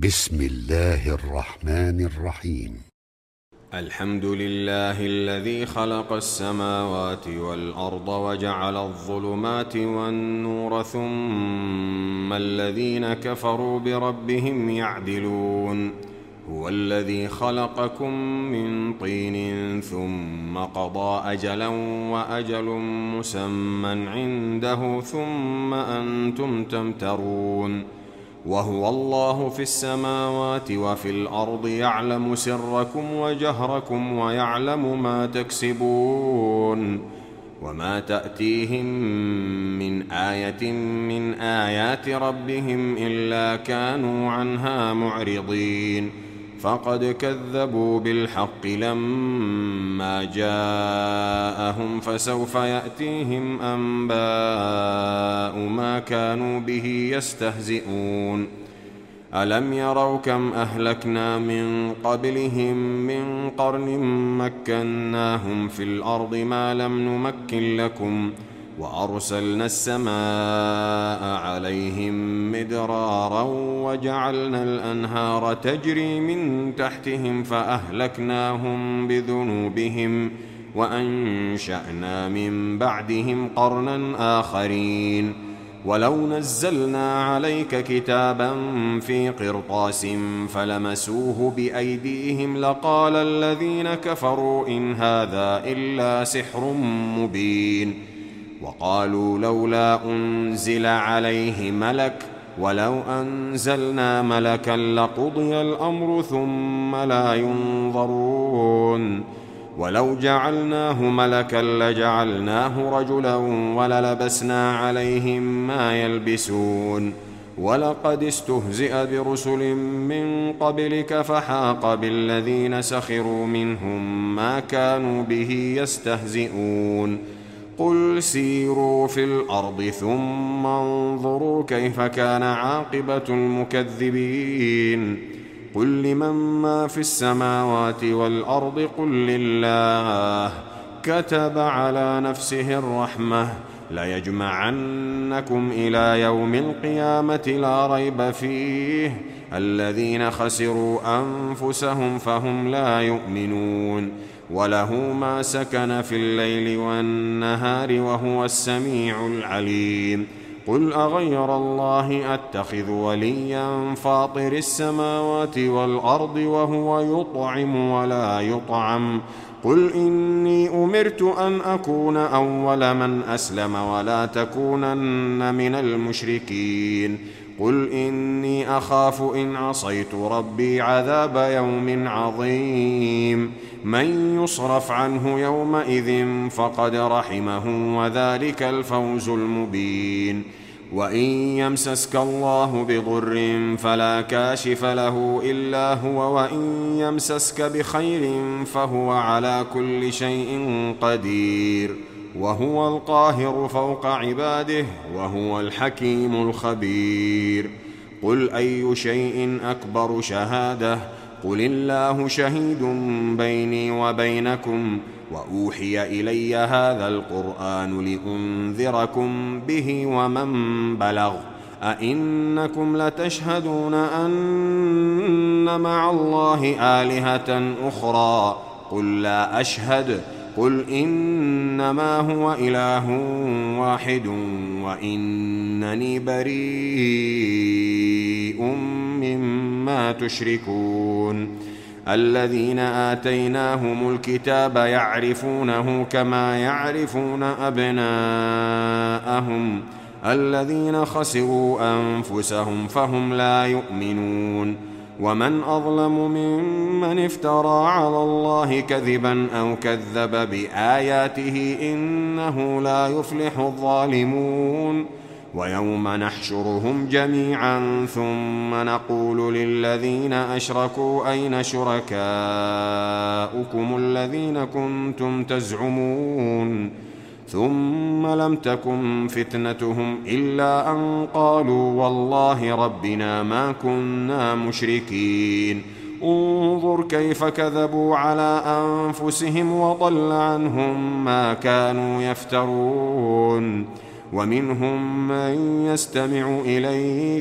بسم الله الرحمن الرحيم. الحمد لله الذي خلق السماوات والأرض وجعل الظلمات والنور ثم الذين كفروا بربهم يعدلون. هو الذي خلقكم من طين ثم قضى أجلا وأجل مسمى عنده ثم أنتم تمترون. وهو الله في السماوات وفي الأرض يعلم سركم وجهركم ويعلم ما تكسبون. وما تأتيهم من آية من آيات ربهم إلا كانوا عنها معرضين. فقد كذبوا بالحق لما جاءهم فسوف يأتيهم أنباء ما كانوا به يستهزئون. ألم يروا كم أهلكنا من قبلهم من قرن مكناهم في الأرض ما لم نمكن لكم وأرسلنا السماء عليهم مدرارا وجعلنا الأنهار تجري من تحتهم فأهلكناهم بذنوبهم وأنشأنا من بعدهم قرنا آخرين. ولو نزلنا عليك كتابا في قرطاس فلمسوه بأيديهم لقال الذين كفروا إن هذا إلا سحر مبين. وقالوا لولا أنزل عليه ملك ولو أنزلنا ملكا لقضي الأمر ثم لا ينظرون. ولو جعلناه ملكا لجعلناه رجلا وللبسنا عليهم ما يلبسون. ولقد استهزئ برسل من قبلك فحاق بالذين سخروا منهم ما كانوا به يستهزئون. قل سيروا في الأرض ثم انظروا كيف كان عاقبة المكذبين. قل لمن ما في السماوات والأرض قل لله كتب على نفسه الرحمة ليجمعنكم إلى يوم القيامة لا ريب فيه الذين خسروا أنفسهم فهم لا يؤمنون. وله ما سكن في الليل والنهار وهو السميع العليم. قل أغير الله أتخذ وليا فاطر السماوات والأرض وهو يطعم ولا يطعم. قل إني أمرت أن أكون أول من أسلم ولا تكونن من المشركين. قل إني أخاف إن عصيت ربي عذاب يوم عظيم. من يصرف عنه يومئذ فقد رحمه وذلك الفوز المبين. وإن يمسسك الله بضر فلا كاشف له إلا هو وإن يمسسك بخير فهو على كل شيء قدير وهو القاهر فوق عباده وهو الحكيم الخبير. قل أي شيء أكبر شهادة قل الله شهيد بيني وبينكم وأوحي إلي هذا القرآن لأنذركم به ومن بلغ. أئنكم لتشهدون أن مع الله آلهة أخرى قل لا أشهد. قل إنما هو إله واحد وإنني بريء مما تشركون. الذين آتيناهم الكتاب يعرفونه كما يعرفون أبناءهم الذين خسروا أنفسهم فهم لا يؤمنون. ومن أظلم ممن افترى على الله كذبا أو كذب بآياته إنه لا يفلح الظالمون. ويوم نحشرهم جميعا ثم نقول للذين أشركوا أين شركاؤكم الذين كنتم تزعمون ثم لم تكن فتنتهم إلا أن قالوا والله ربنا ما كنا مشركين. انظر كيف كذبوا على أنفسهم وضل عنهم ما كانوا يفترون. ومنهم من يستمع إليك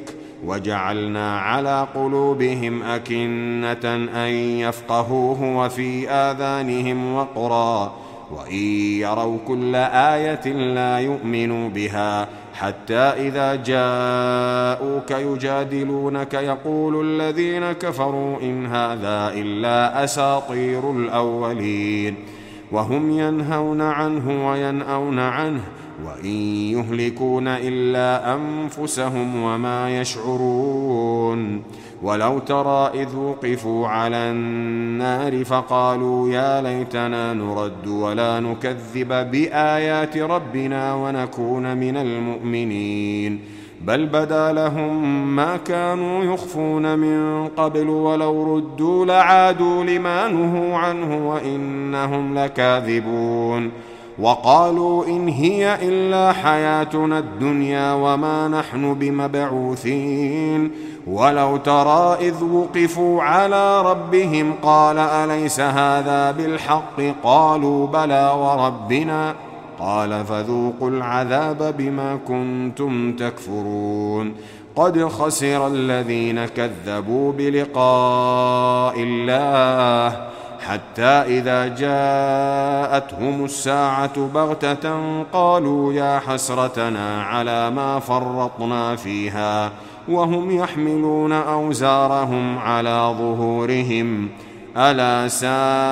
وجعلنا على قلوبهم أكنة أن يفقهوه وفي آذانهم وقرا وإن يروا كل آية لا يؤمنوا بها حتى إذا جاءوك يجادلونك يقول الذين كفروا إن هذا إلا أساطير الأولين وهم ينهون عنه وينأون عنه وإن يهلكون إلا أنفسهم وما يشعرون ولو ترى إذ وقفوا على النار فقالوا يا ليتنا نرد ولا نكذب بآيات ربنا ونكون من المؤمنين بل بدا لهم ما كانوا يخفون من قبل ولو ردوا لعادوا لما نهوا عنه وإنهم لكاذبون وقالوا إن هي إلا حياتنا الدنيا وما نحن بمبعوثين ولو ترى إذ وقفوا على ربهم قال أليس هذا بالحق قالوا بلى وربنا قال فذوقوا العذاب بما كنتم تكفرون قد خسر الذين كذبوا بلقاء الله حتى إذا جاءتهم الساعة بغتة قالوا يا حسرتنا على ما فرطنا فيها وهم يحملون أوزارهم على ظهورهم ألا ساء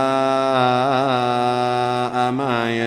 ما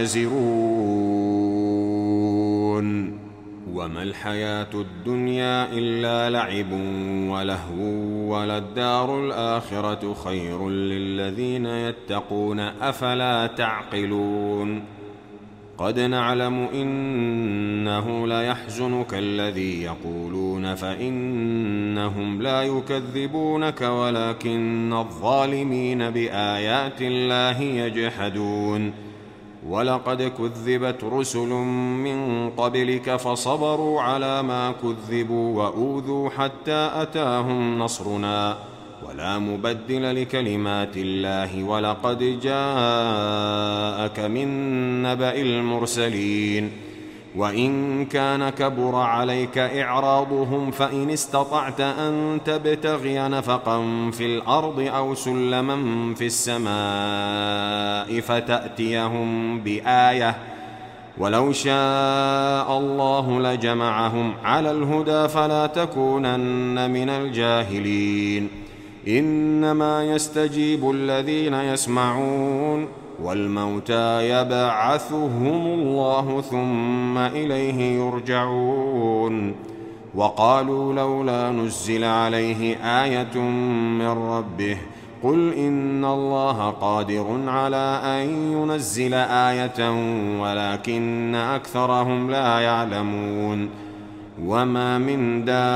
يزرون وما الحياة الدنيا إلا لعب ولهو وللدار الآخرة خير للذين يتقون أفلا تعقلون قد نعلم إنه ليحزنك الذي يقولون فإنهم لا يكذبونك ولكن الظالمين بآيات الله يجحدون ولقد كذبت رسل من قبلك فصبروا على ما كذبوا وأوذوا حتى أتاهم نصرنا ولا مبدل لكلمات الله ولقد جاءك من نبأ المرسلين وإن كان كبر عليك إعراضهم فإن استطعت أن تبتغي نفقا في الأرض أو سلما في السماء فتأتيهم بآية ولو شاء الله لجمعهم على الهدى فلا تكونن من الجاهلين إنما يستجيب الذين يسمعون والموتى يبعثهم الله ثم إليه يرجعون وقالوا لولا نزل عليه آية من ربه قل إن الله قادر على أن ينزل آية ولكن أكثرهم لا يعلمون وما من دابة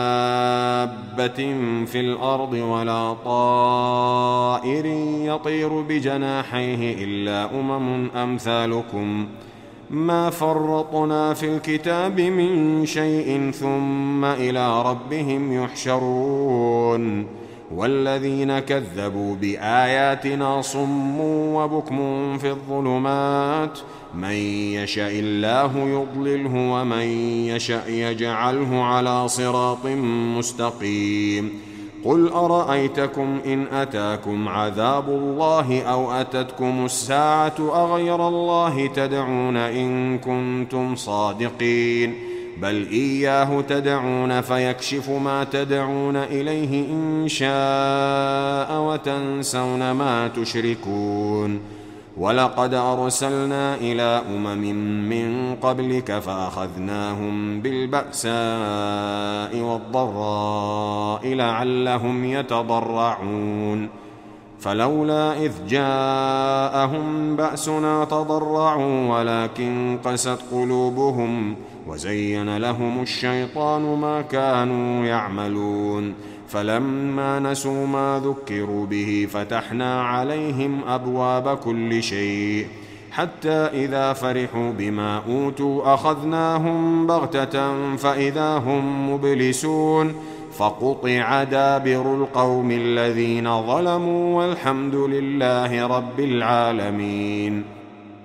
في الأرض ولا طائر يطير بجناحيه إلا أمثالكم ما فرطنا في الكتاب من شيء ثم إلى ربهم يحشرون والذين كذبوا بآياتنا صم وبكم في الظلمات من يشاء الله يضلله ومن يشاء يجعله على صراط مستقيم قل أرأيتكم إن أتاكم عذاب الله أو أتتكم الساعة أغير الله تدعون إن كنتم صادقين بل إياه تدعون فيكشف ما تدعون إليه إن شاء وتنسون ما تشركون ولقد أرسلنا إلى من قبلك فأخذناهم بالبأساء والضراء لعلهم يتضرعون فلولا إذ جاءهم بأسنا تضرعوا ولكن قست قلوبهم وزين لهم الشيطان ما كانوا يعملون فلما نسوا ما ذكروا به فتحنا عليهم أبواب كل شيء حتى إذا فرحوا بما أوتوا أخذناهم بغتة فإذا هم مبلسون فقطع دابر القوم الذين ظلموا والحمد لله رب العالمين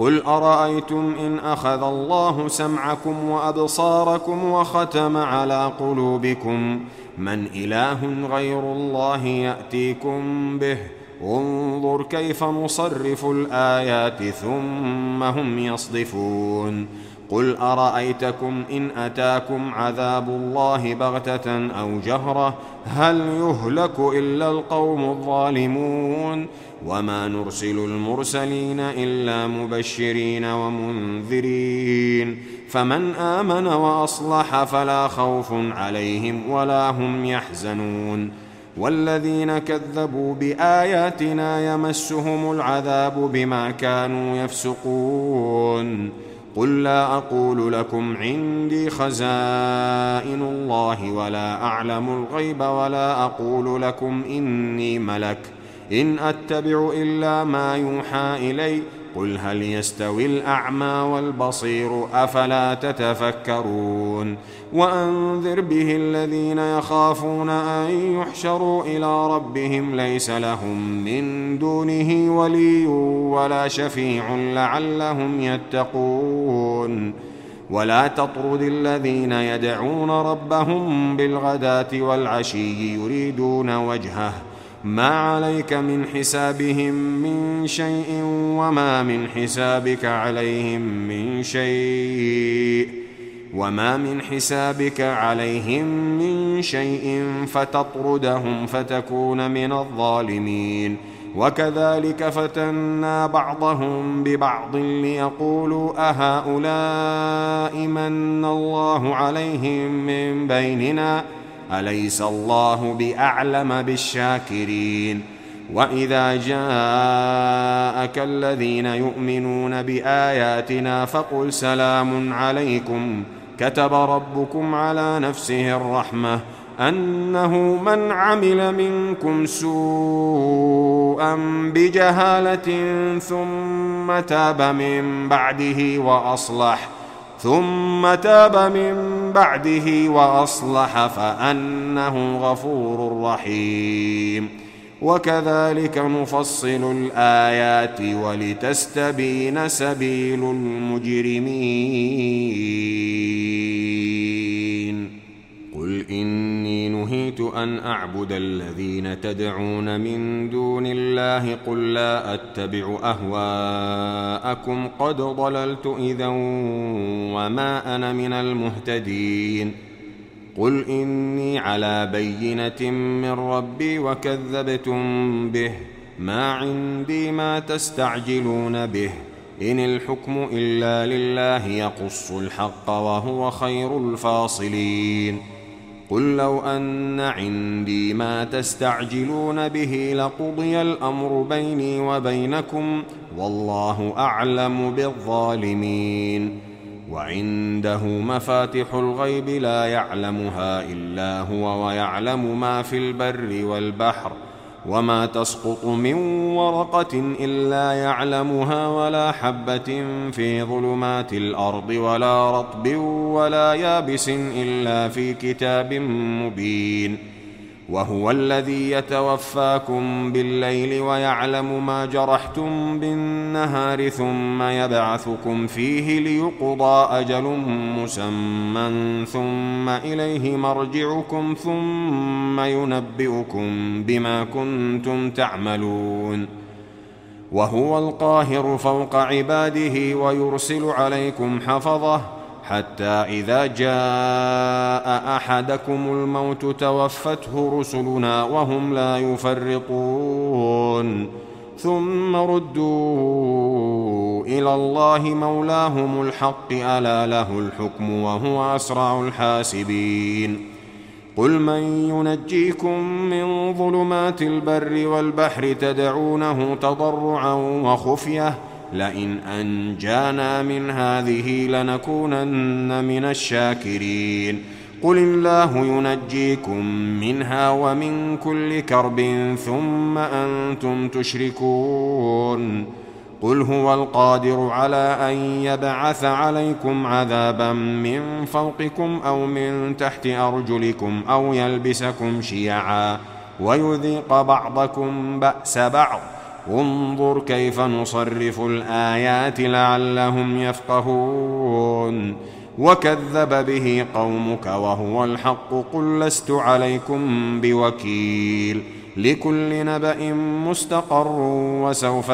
قل أرأيتم إن أخذ الله سمعكم وأبصاركم وختم على قلوبكم من إله غير الله يأتيكم به انظر كيف نصرف الآيات ثم هم يصدفون قل أرأيتكم إن أتاكم عذاب الله بغتة أو جهرة هل يهلك إلا القوم الظالمون وما نرسل المرسلين إلا مبشرين ومنذرين فمن آمن وأصلح فلا خوف عليهم ولا هم يحزنون والذين كذبوا بآياتنا يمسهم العذاب بما كانوا يفسقون قل لا أقول لكم عندي خزائن الله ولا أعلم الغيب ولا أقول لكم إني ملك إن أتبع إلا ما يوحى إلي قل هل يستوي الأعمى والبصير أفلا تتفكرون وأنذر به الذين يخافون أن يحشروا إلى ربهم ليس لهم من دونه ولي ولا شفيع لعلهم يتقون ولا تطرد الذين يدعون ربهم بالغداة والعشي يريدون وجهه ما عليك من حسابهم من شيء وما من حسابك عليهم من شيء فتطردهم فتكون من الظالمين وكذلك فتنا بعضهم ببعض ليقولوا أهؤلاء من الله عليهم من بيننا أليس الله بأعلم بالشاكرين وإذا جاءك الذين يؤمنون بآياتنا فقل سلام عليكم كتب ربكم على نفسه الرحمة أنه من عمل منكم سوءا بجهالة ثم تاب من بعده وأصلح فأنه غفور رحيم وكذلك نفصل الآيات ولتستبين سبيل المجرمين قل إني نهيت أن أعبد الذين تدعون من دون الله قل لا أتبع أهواءكم قد ضللت إذا وما أنا من المهتدين قل إني على بينة من ربي وكذبتم به ما عندي ما تستعجلون به إن الحكم إلا لله يقص الحق وهو خير الفاصلين قل لو أن عندي ما تستعجلون به لقضي الأمر بيني وبينكم والله أعلم بالظالمين وعنده مفاتح الغيب لا يعلمها إلا هو ويعلم ما في البر والبحر وما تسقط من ورقة إلا يعلمها ولا حبة في ظلمات الأرض ولا رطب ولا يابس إلا في كتاب مبين وهو الذي يتوفاكم بالليل ويعلم ما جرحتم بالنهار ثم يبعثكم فيه ليقضى أجل مسمى ثم إليه مرجعكم ثم ينبئكم بما كنتم تعملون وهو القاهر فوق عباده ويرسل عليكم حفظه حتى إذا جاء أحدكم الموت توفته رسلنا وهم لا يفرطون ثم ردوا إلى الله مولاهم الحق ألا له الحكم وهو أسرع الحاسبين قل من ينجيكم من ظلمات البر والبحر تدعونه تضرعا وخفية لئن أنجانا من هذه لنكونن من الشاكرين قل الله ينجيكم منها ومن كل كرب ثم أنتم تشركون قل هو القادر على أن يبعث عليكم عذابا من فوقكم أو من تحت أرجلكم أو يلبسكم شيعا ويذيق بعضكم بأس بعض انظر كيف نصرف الآيات لعلهم يفقهون وكذب به قومك وهو الحق قل لست عليكم بوكيل لكل نبأ مستقر وسوف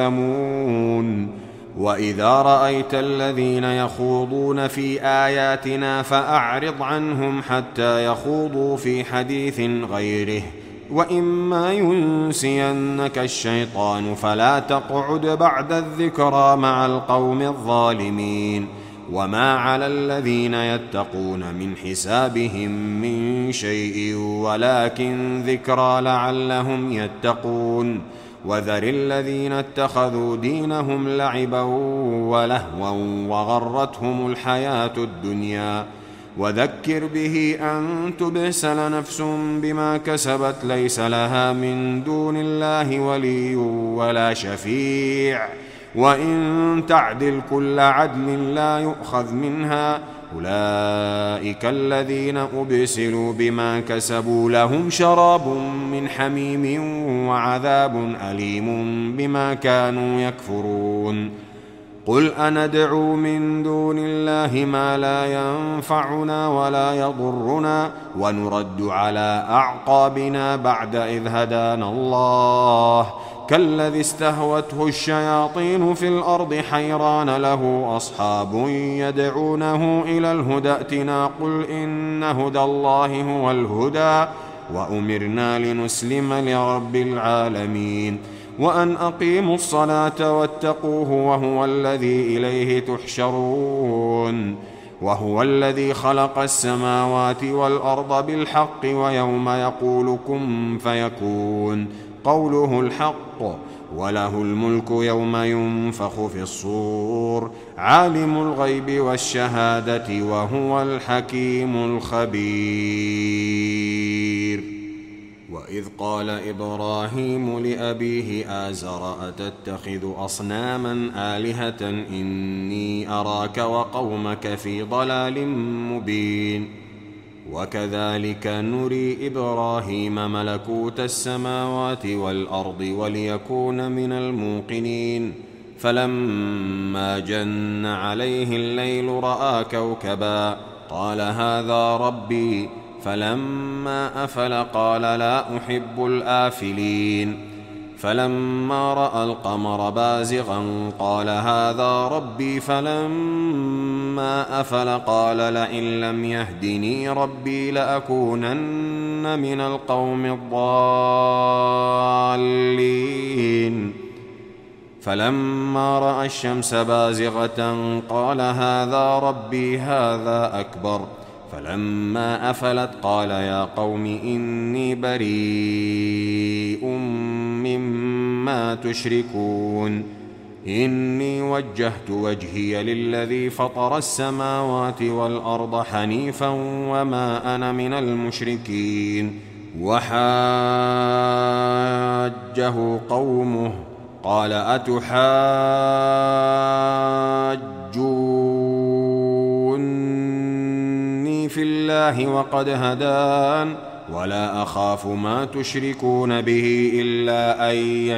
تعلمون وإذا رأيت الذين يخوضون في آياتنا فأعرض عنهم حتى يخوضوا في حديث غيره وإما ينسينك الشيطان فلا تقعد بعد الذكرى مع القوم الظالمين وما على الذين يتقون من حسابهم من شيء ولكن ذكرى لعلهم يتقون وذر الذين اتخذوا دينهم لعبا ولهوا وغرتهم الحياة الدنيا وذكر به أن تبسل نفس بما كسبت ليس لها من دون الله ولي ولا شفيع وإن تعدل كل عدل لا يؤخذ منها أولئك الذين أبسلوا بما كسبوا لهم شراب من حميم وعذاب أليم بما كانوا يكفرون قل أندعو من دون الله ما لا ينفعنا ولا يضرنا ونرد على أعقابنا بعد إذ هدانا الله كالذي استهوته الشياطين في الأرض حيران له أصحاب يدعونه إلى الهدى ائتنا قل إن هدى الله هو الهدى وأمرنا لنسلم لرب العالمين وأن أقيموا الصلاة واتقوه وهو الذي إليه تحشرون وهو الذي خلق السماوات والأرض بالحق ويوم يقول كن فيكون قوله الحق وله الملك يوم ينفخ في الصور عالم الغيب والشهادة وهو الحكيم الخبير وإذ قال إبراهيم لأبيه آزر أتتخذ أصناما آلهة إني أراك وقومك في ضلال مبين وكذلك نري إبراهيم ملكوت السماوات والأرض وليكون من الموقنين فلما جن عليه الليل رأى كوكبا قال هذا ربي فلما أفل قال لا أحب الآفلين فلما رأى القمر بازغا قال هذا ربي فلما أفل قال لئن لم يهدني ربي لأكونن من القوم الضالين فلما رأى الشمس بازغة قال هذا ربي هذا أكبر فلما أفلت قال يا قوم إني بريء مما تشركون إني وجهت وجهي للذي فطر السماوات والأرض حنيفا وما أنا من المشركين وحاجه قومه قال أتحاجوني في الله وقد هدان ولا أخاف ما تشركون به إلا أن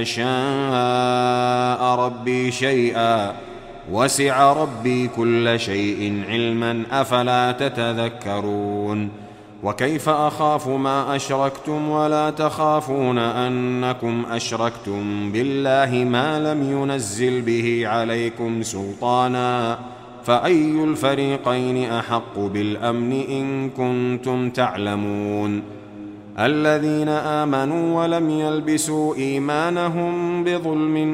يشاء ربي شيئا وسع ربي كل شيء علما أفلا تتذكرون وكيف أخاف ما أشركتم ولا تخافون أنكم أشركتم بالله ما لم ينزل به عليكم سلطانا فأي الفريقين أحق بالأمن إن كنتم تعلمون الذين آمنوا ولم يلبسوا إيمانهم بظلم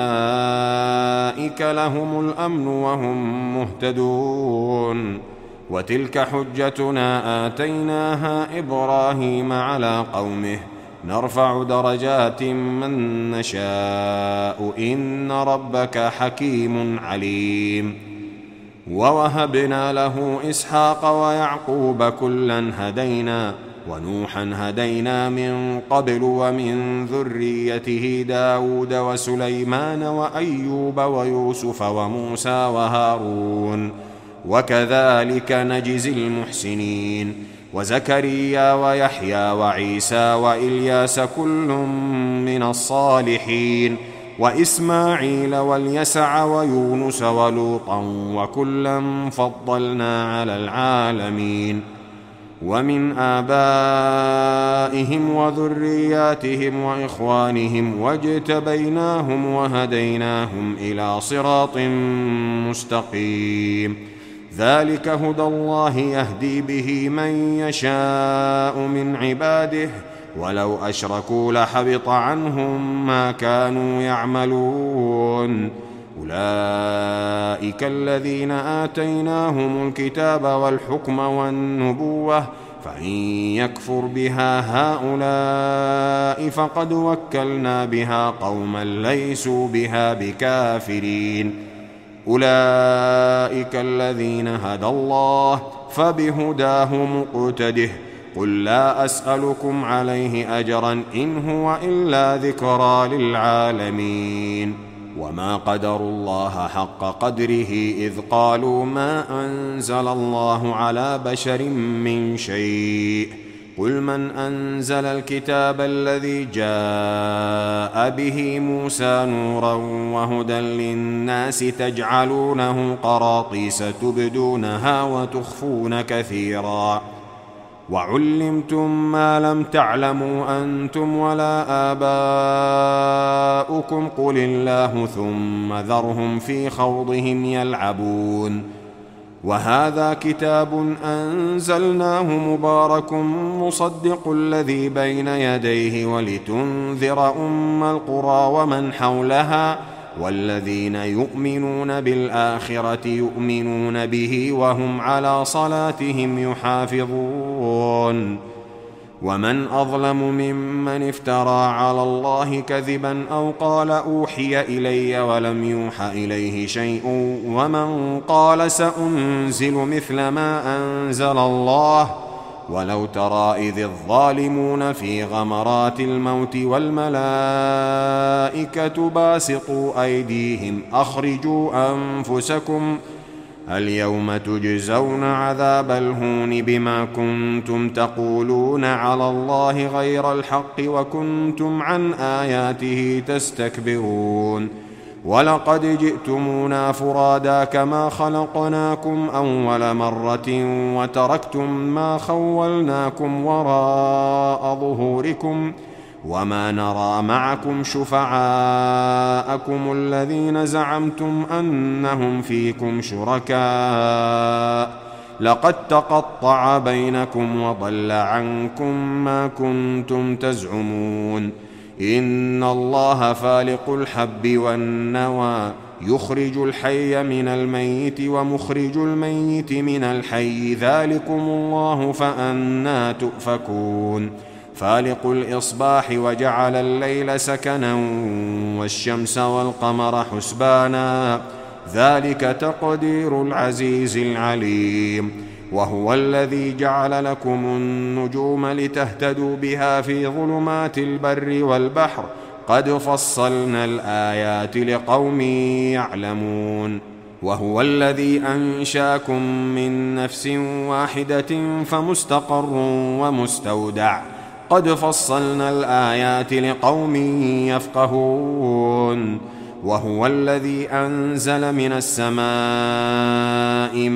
أولئك لهم الأمن وهم مهتدون وتلك حجتنا آتيناها إبراهيم على قومه نرفع درجات من نشاء إن ربك حكيم عليم ووهبنا له إسحاق ويعقوب كلا هدينا ونوحا هدينا من قبل ومن ذريته داود وسليمان وأيوب ويوسف وموسى وهارون وكذلك نجزي المحسنين وزكريا ويحيى وعيسى وإلياس كل من الصالحين وإسماعيل واليسع ويونس ولوطا وكلا فضلنا على العالمين ومن آبائهم وذرياتهم وإخوانهم واجتبيناهم وهديناهم إلى صراط مستقيم ذلك هدى الله يهدي به من يشاء من عباده ولو أشركوا لحبط عنهم ما كانوا يعملون أولئك الذين آتيناهم الكتاب والحكم والنبوة فإن يكفر بها هؤلاء فقد وكلنا بها قوما ليسوا بها بكافرين أولئك الذين هدى الله فبهداه مقتده قل لا أسألكم عليه أجرا إن هو إلا ذكرى للعالمين وما قدروا الله حق قدره إذ قالوا ما أنزل الله على بشر من شيء قل من أنزل الكتاب الذي جاء به موسى نورا وهدى للناس تجعلونه قراطيس تبدونها وتخفون كثيرا وعلمتم ما لم تعلموا أنتم ولا آباؤكم قل الله ثم ذرهم في خوضهم يلعبون وهذا كتاب أنزلناه مبارك مصدق الذي بين يديه ولتنذر أم القرى ومن حولها والذين يؤمنون بالآخرة يؤمنون به وهم على صلاتهم يحافظون ومن أظلم ممن افترى على الله كذبا أو قال أوحي إلي ولم يوح إليه شيء ومن قال سأنزل مثل ما أنزل الله ولو ترى إذ الظالمون في غمرات الموت والملائكة باسطوا أيديهم أخرجوا أنفسكم اليوم تجزون عذاب الهون بما كنتم تقولون على الله غير الحق وكنتم عن آياته تستكبرون ولقد جئتمونا فرادا كما خلقناكم أول مرة وتركتم ما خولناكم وراء ظهوركم وما نرى معكم شفعاءكم الذين زعمتم أنهم فيكم شركاء لقد تقطع بينكم وضل عنكم ما كنتم تزعمون إن الله فالق الحب والنوى يخرج الحي من الميت ومخرج الميت من الحي ذلكم الله فأنى تؤفكون فالق الإصباح وجعل الليل سكنا والشمس والقمر حسبانا ذلك تقدير العزيز العليم وهو الذي جعل لكم النجوم لتهتدوا بها في ظلمات البر والبحر قد فصلنا الآيات لقوم يعلمون وهو الذي أنشاكم من نفس واحدة فمستقر ومستودع قد فصلنا الآيات لقوم يفقهون وهو الذي أنزل من السماء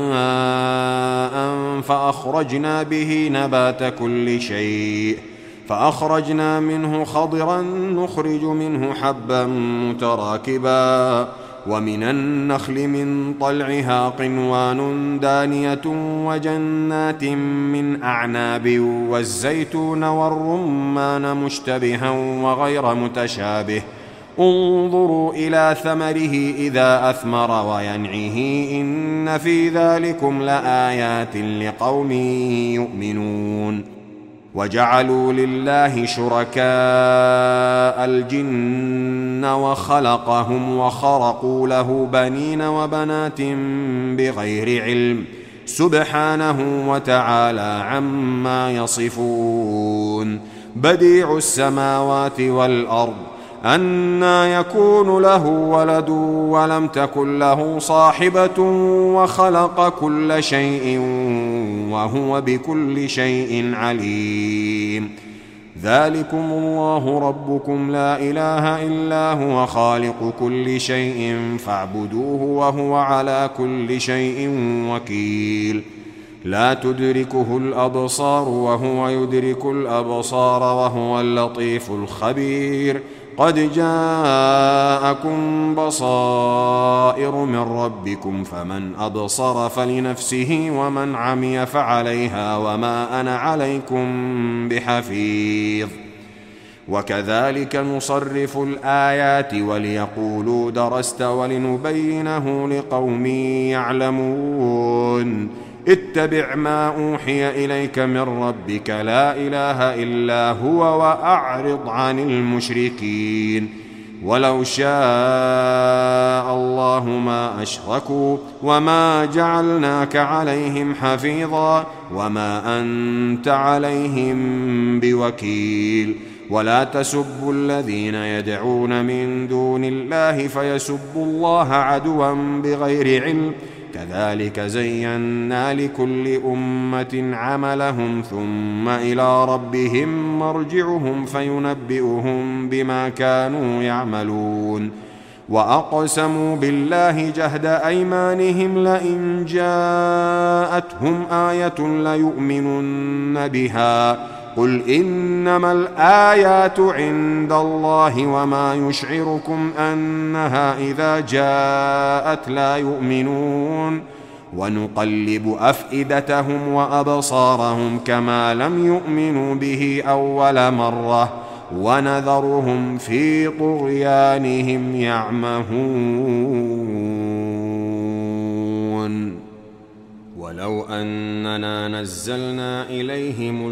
ماء فأخرجنا به نبات كل شيء فأخرجنا منه خضرا نخرج منه حبا متراكبا ومن النخل من طلعها قنوان دانية وجنات من أعناب والزيتون والرمان مشتبها وغير متشابه انظروا إلى ثمره إذا أثمر وينعه إن في ذلكم لآيات لقوم يؤمنون وجعلوا لله شركاء الجن وخلقهم وخرقوا له بنين وبنات بغير علم سبحانه وتعالى عما يصفون بديع السماوات والأرض أنى يكون له ولد ولم تكن له صاحبة وخلق كل شيء وهو بكل شيء عليم. ذلكم الله ربكم لا إله إلا هو خالق كل شيء فاعبدوه وهو على كل شيء وكيل. لا تدركه الأبصار وهو يدرك الأبصار وهو اللطيف الخبير. قد جاءكم بصائر من ربكم فمن أبصر فلنفسه ومن عمي فعليها وما أنا عليكم بحفيظ. وكذلك نصرف الآيات وليقولوا درست ولنبينه لقوم يعلمون. اتبع ما أوحي إليك من ربك لا إله إلا هو وأعرض عن المشركين. ولو شاء الله ما أشركوا وما جعلناك عليهم حفيظا وما أنت عليهم بوكيل. ولا تسبوا الذين يدعون من دون الله فيسبوا الله عدوا بغير علم. كذلك زينا لكل أمة عملهم ثم إلى ربهم مرجعهم فينبئهم بما كانوا يعملون. وأقسموا بالله جهد أيمانهم لئن جاءتهم آية ليؤمنن بها. قل إنما الآيات عند الله وما يشعركم أنها إذا جاءت لا يؤمنون. ونقلب أفئدتهم وأبصارهم كما لم يؤمنوا به أول مرة ونذرهم في طغيانهم يعمهون. ولو أننا نزلنا إليهم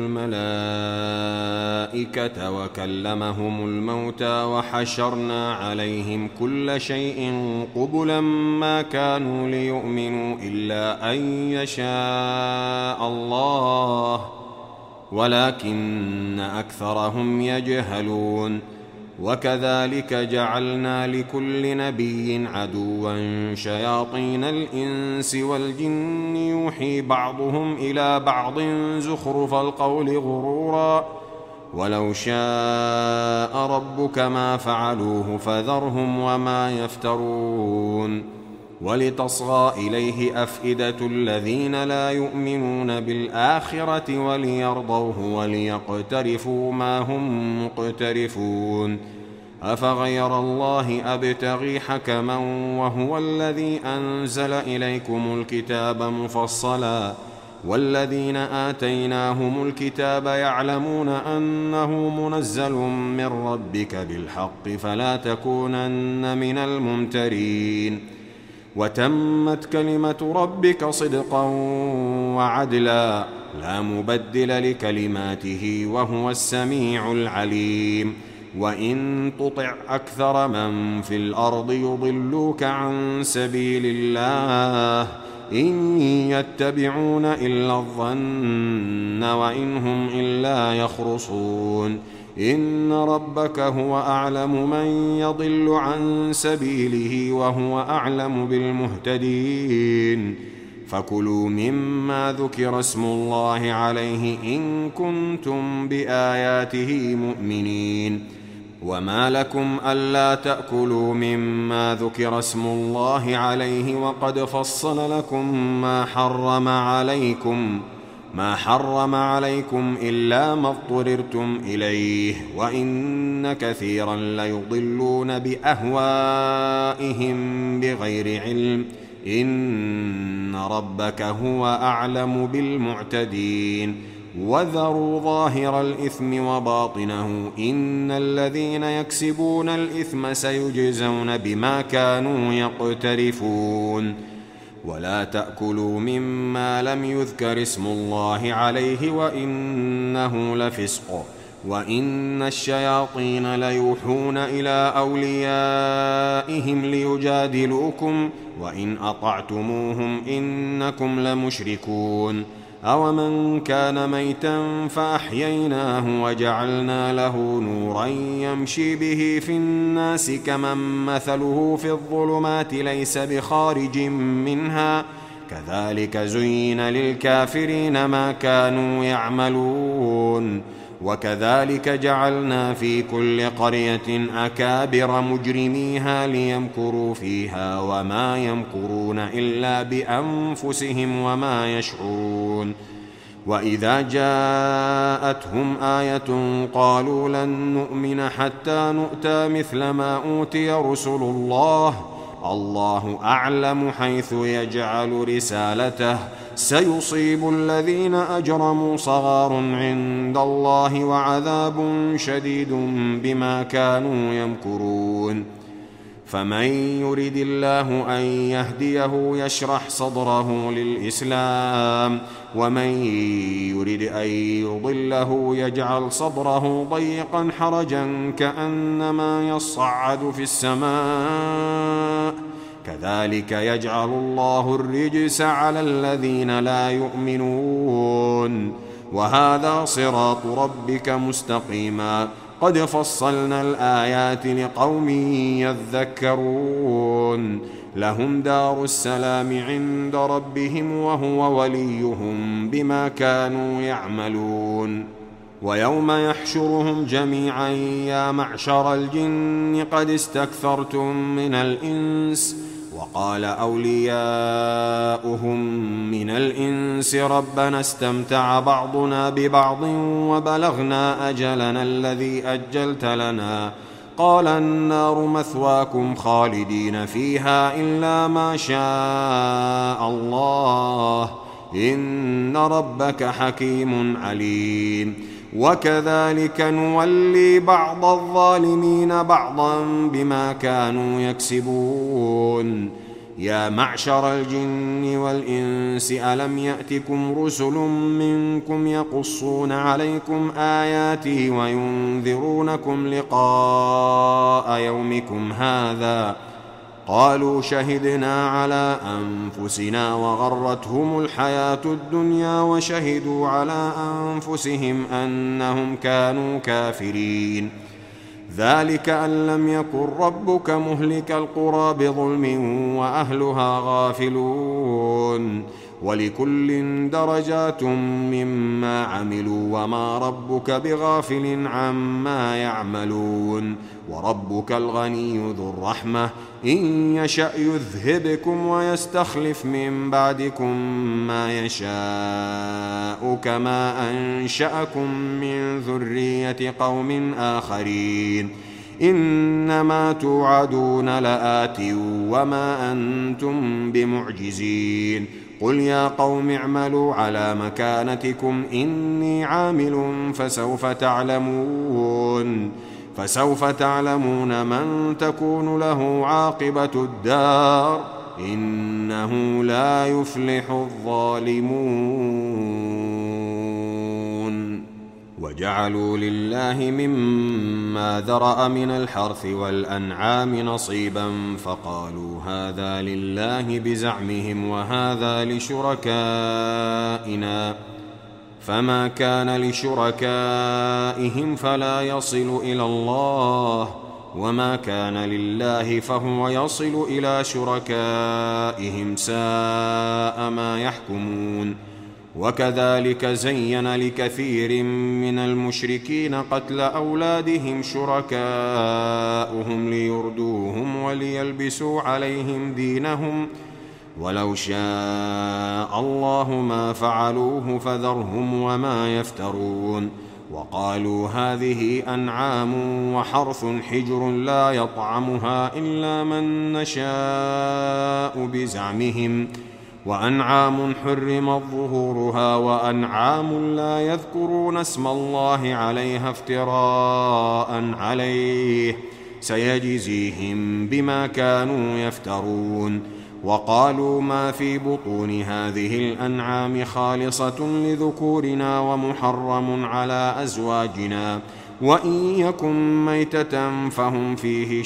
الملائكة وكلمهم الموتى وحشرنا عليهم كل شيء قبلا ما كانوا ليؤمنوا إلا أن يشاء الله ولكن أكثرهم يجهلون. وكذلك جعلنا لكل نبي عدوا شياطين الإنس والجن يوحي بعضهم إلى بعض زخرف القول غرورا. ولو شاء ربك ما فعلوه فذرهم وما يفترون. ولتصغى إليه أفئدة الذين لا يؤمنون بالآخرة وليرضوه وليقترفوا ما هم مقترفون. أفغير الله أبتغي حكما وهو الذي أنزل إليكم الكتاب مفصلا والذين آتيناهم الكتاب يعلمون أنه منزل من ربك بالحق فلا تكونن من الممترين. وتمت كلمة ربك صدقا وعدلا لا مبدل لكلماته وهو السميع العليم. وإن تطع أكثر من في الأرض يضلوك عن سبيل الله إن يتبعون إلا الظن وإن هم إلا يخرصون. إن ربك هو أعلم من يضل عن سبيله وهو أعلم بالمهتدين. فكلوا مما ذكر اسم الله عليه إن كنتم بآياته مؤمنين. وما لكم ألا تأكلوا مما ذكر اسم الله عليه وقد فصل لكم ما حرم عليكم إلا ما اضطررتم إليه وإن كثيرا ليضلون بأهوائهم بغير علم. إن ربك هو أعلم بالمعتدين. وذروا ظاهر الإثم وباطنه إن الذين يكسبون الإثم سيجزون بما كانوا يقترفون. ولا تأكلوا مما لم يذكر اسم الله عليه وإنه لفسق. وإن الشياطين ليوحون إلى أوليائهم ليجادلوكم وإن أطعتموهم إنكم لمشركون. أومن كان ميتا فأحييناه وجعلنا له نورا يمشي به في الناس كمن مثله في الظلمات ليس بخارج منها كذلك زين للكافرين ما كانوا يعملون وكذلك جعلنا في كل قرية أكابر مجرميها ليمكروا فيها وما يمكرون إلا بأنفسهم وما يشعرون وإذا جاءتهم آية قالوا لن نؤمن حتى نؤتى مثل ما أوتي رسل الله أعلم حيث يجعل رسالته سيصيب الذين أجرموا صغار عند الله وعذاب شديد بما كانوا يمكرون فمن يرد الله أن يهديه يشرح صدره للإسلام ومن يرد أن يضله يجعل صدره ضيقا حرجا كأنما يصعد في السماء كذلك يجعل الله الرجس على الذين لا يؤمنون وهذا صراط ربك مستقيما قد فصلنا الآيات لقوم يذكرون لهم دار السلام عند ربهم وهو وليهم بما كانوا يعملون ويوم يحشرهم جميعا يا معشر الجن قد استكثرتم من الإنس وقال أولياؤهم من الإنس ربنا استمتع بعضنا ببعض وبلغنا أجلنا الذي أجلت لنا قال النار مثواكم خالدين فيها إلا ما شاء الله إن ربك حكيم عليم وكذلك نولي بعض الظالمين بعضا بما كانوا يكسبون يا معشر الجن والإنس ألم يأتكم رسل منكم يقصون عليكم آياتي وينذرونكم لقاء يومكم هذا قالوا شهدنا على أنفسنا وغرتهم الحياة الدنيا وشهدوا على أنفسهم أنهم كانوا كافرين ذلك أن لم يكن ربك مهلك القرى بظلم وأهلها غافلون ولكل درجات مما عملوا وما ربك بغافل عما يعملون وربك الغني ذو الرحمة إن يشأ يذهبكم ويستخلف من بعدكم ما يشاء كما أنشأكم من ذرية قوم آخرين إنما توعدون لآت وما أنتم بمعجزين قل يا قوم اعملوا على مكانتكم إني عامل فسوف تعلمون من تكون له عاقبة الدار إنه لا يفلح الظالمون وجعلوا لله مما ذرأ من الحرث والأنعام نصيبا فقالوا هذا لله بزعمهم وهذا لشركائنا فما كان لشركائهم فلا يصل إلى الله وما كان لله فهو يصل إلى شركائهم ساء ما يحكمون وكذلك زين لكثير من المشركين قتل أولادهم شركاؤهم ليردوهم وليلبسوا عليهم دينهم ولو شاء الله ما فعلوه فذرهم وما يفترون وقالوا هذه أنعام وحرث حجر لا يطعمها إلا من نشاء بزعمهم وأنعام حرمت ظهورها وأنعام لا يذكرون اسم الله عليها افتراء عليه سيجزيهم بما كانوا يفترون وقالوا ما في بطون هذه الأنعام خالصة لذكورنا ومحرم على أزواجنا وإن يكن ميتة فهم فيه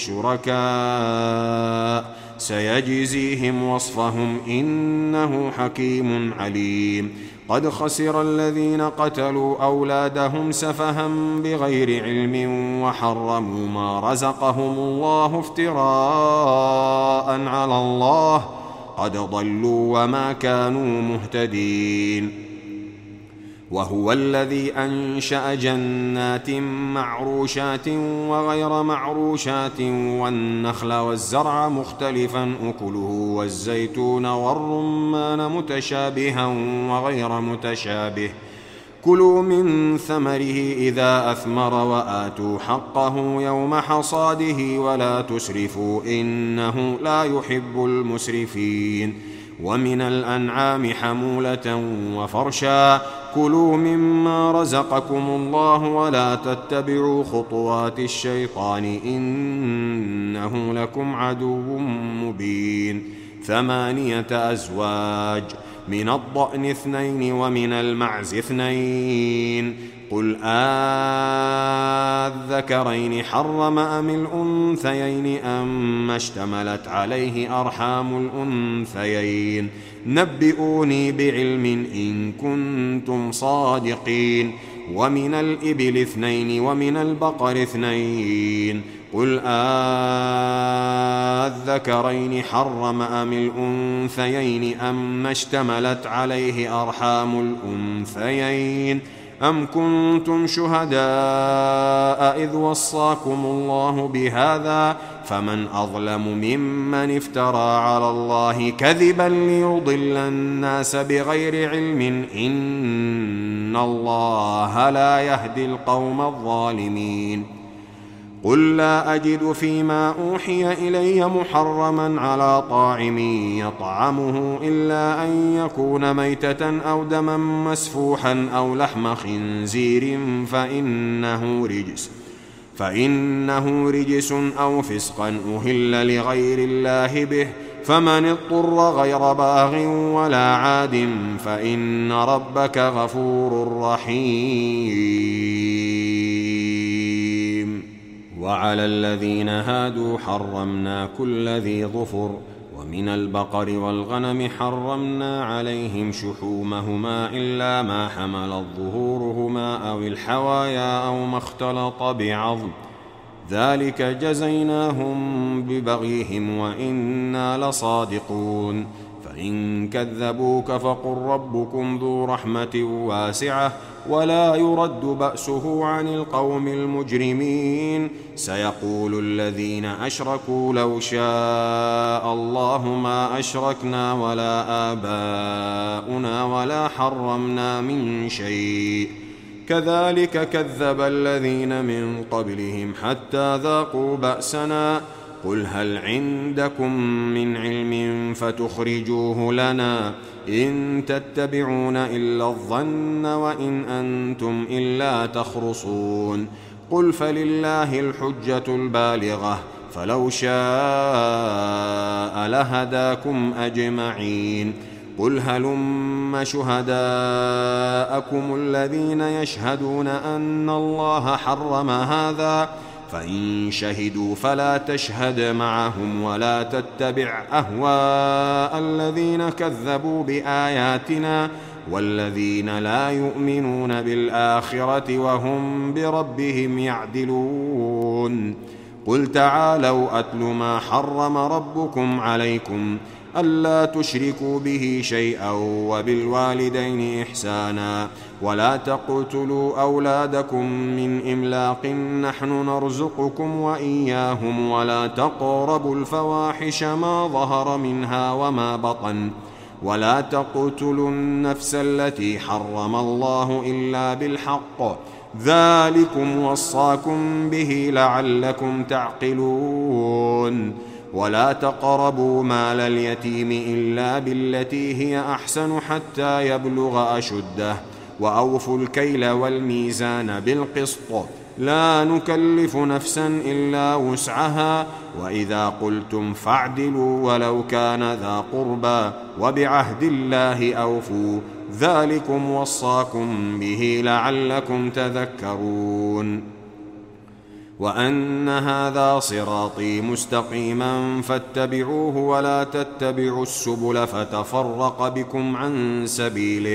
شركاء سيجزيهم وصفهم إنه حكيم عليم قد خسر الذين قتلوا أولادهم سفها بغير علم وحرموا ما رزقهم الله افتراء على الله قد ضلوا وما كانوا مهتدين. وهو الذي أنشأ جنات معروشات وغير معروشات والنخل والزرع مختلفا أكله والزيتون والرمان متشابها وغير متشابه كلوا من ثمره إذا أثمر وآتوا حقه يوم حصاده ولا تسرفوا إنه لا يحب المسرفين. ومن الأنعام حمولة وفرشا كلوا مما رزقكم الله ولا تتبعوا خطوات الشيطان إنه لكم عدو مبين. 8 أزواج من الضأن 2 ومن المعز 2 قل الذكرين حرم أم الأنثيين أما اشتملت عليه أرحام الأنثيين نبئوني بعلم إن كنتم صادقين. ومن الإبل 2 ومن البقر 2 قل الذكرين حرم أم الأنثيين أما اشتملت عليه أرحام الأنثيين أم كنتم شهداء إذ وصاكم الله بهذا فمن أظلم ممن افترى على الله كذبا ليضل الناس بغير علم إن الله لا يهدي القوم الظالمين. قل لا أجد فيما أوحي إلي محرما على طاعم يطعمه إلا أن يكون ميتة أو دما مسفوحا أو لحم خنزير فإنه رجس أو فسقا أهل لغير الله به فمن اضطر غير باغ ولا عاد فإن ربك غفور رحيم. وعلى الذين هادوا حرمنا كل ذي ظفر ومن البقر والغنم حرمنا عليهم شحومهما إلا ما حملت ظهورهما أو الحوايا أو ما اختلط بعظم ذلك جزيناهم ببغيهم وإنا لصادقون. فإن كذبوك فقل ربكم ذو رحمة واسعة ولا يرد بأسه عن القوم المجرمين. سيقول الذين أشركوا لو شاء الله ما أشركنا ولا آباؤنا ولا حرمنا من شيء كذلك كذب الذين من قبلهم حتى ذاقوا بأسنا قل هل عندكم من علم فتخرجوه لنا إن تتبعون إلا الظن وإن أنتم إلا تخرصون. قل فلله الحجة البالغة فلو شاء لهداكم أجمعين. قل هلم شهداءكم الذين يشهدون أن الله حرم هذا فإن شهدوا فلا تشهد معهم ولا تتبع أهواء الذين كذبوا بآياتنا والذين لا يؤمنون بالآخرة وهم بربهم يعدلون. قل تعالوا أتل ما حرم ربكم عليكم ألا تشركوا به شيئا وبالوالدين إحسانا ولا تقتلوا أولادكم من إملاق نحن نرزقكم وإياهم ولا تقربوا الفواحش ما ظهر منها وما بطن ولا تقتلوا النفس التي حرم الله إلا بالحق ذلكم وصاكم به لعلكم تعقلون. ولا تقربوا مال اليتيم إلا بالتي هي أحسن حتى يبلغ أشده وأوفوا الكيل والميزان بالقسط لا نكلف نفسا إلا وسعها وإذا قلتم فاعدلوا ولو كان ذا قربى وبعهد الله أوفوا ذلكم وصاكم به لعلكم تذكرون. وأن هذا صراطي مستقيما فاتبعوه ولا تتبعوا السبل فتفرق بكم عن سبيله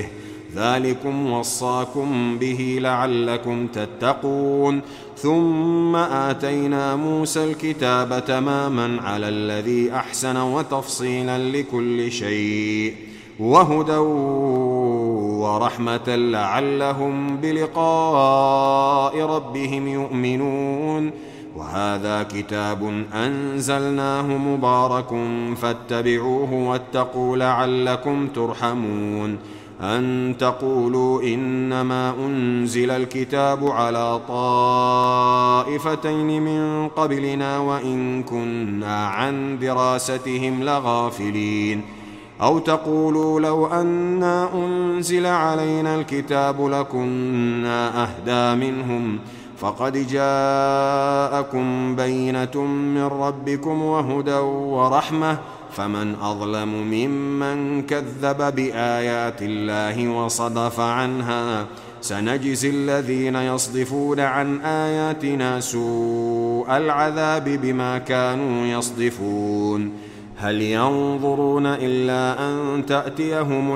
ذلكم وصاكم به لعلكم تتقون ثم آتينا موسى الكتاب تماما على الذي أحسن وتفصيلا لكل شيء وهدى ورحمة لعلهم بلقاء ربهم يؤمنون وهذا كتاب أنزلناه مبارك فاتبعوه واتقوا لعلكم ترحمون أن تقولوا إنما أنزل الكتاب على طائفتين من قبلنا وإن كنا عن دراستهم لغافلين أو تقولوا لو أنا أنزل علينا الكتاب لكنا أهدى منهم فقد جاءكم بينة من ربكم وهدى ورحمة فمن أظلم ممن كذب بآيات الله وصدف عنها سنجزي الذين يصدفون عن آياتنا سوء العذاب بما كانوا يصدفون هل ينظرون إلا أن تأتيهم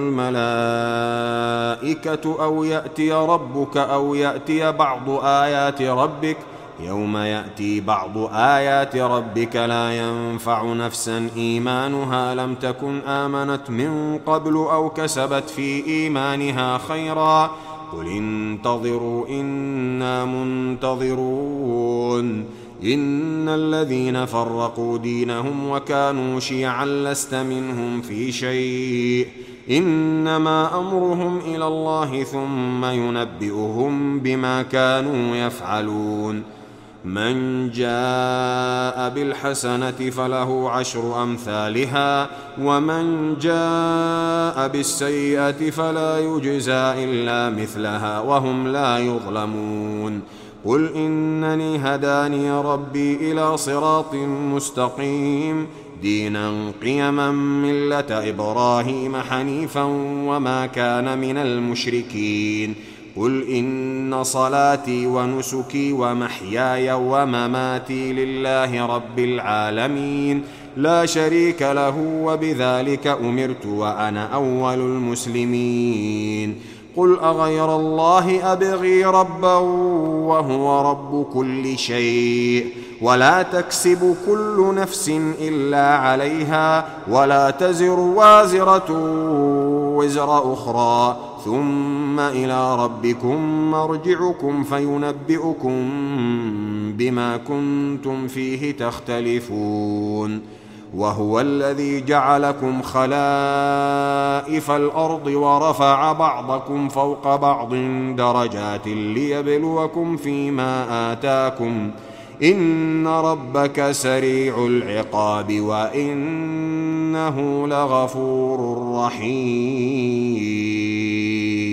الملائكة أو يأتي ربك أو يأتي بعض آيات ربك يوم يأتي بعض آيات ربك لا ينفع نفسا إيمانها لم تكن آمنت من قبل أو كسبت في إيمانها خيرا قل انتظروا إنا منتظرون إن الذين فرقوا دينهم وكانوا شيعا لست منهم في شيء إنما أمرهم إلى الله ثم ينبئهم بما كانوا يفعلون من جاء بالحسنة فله 10 أمثالها ومن جاء بالسيئة فلا يجزى إلا مثلها وهم لا يظلمون قل إنني هداني ربي إلى صراط مستقيم دينا قيما ملة إبراهيم حنيفا وما كان من المشركين قل إن صلاتي ونسكي ومحياي ومماتي لله رب العالمين لا شريك له وبذلك أمرت وأنا أول المسلمين قل أغير الله أبغي ربا وهو رب كل شيء ولا تكسب كل نفس إلا عليها ولا تزر وازرة وزر أخرى ثم إلى ربكم مرجعكم فينبئكم بما كنتم فيه تختلفون وهو الذي جعلكم خلائف الأرض ورفع بعضكم فوق بعض درجات ليبلوكم فيما آتاكم إن ربك سريع العقاب وإنه لغفور رحيم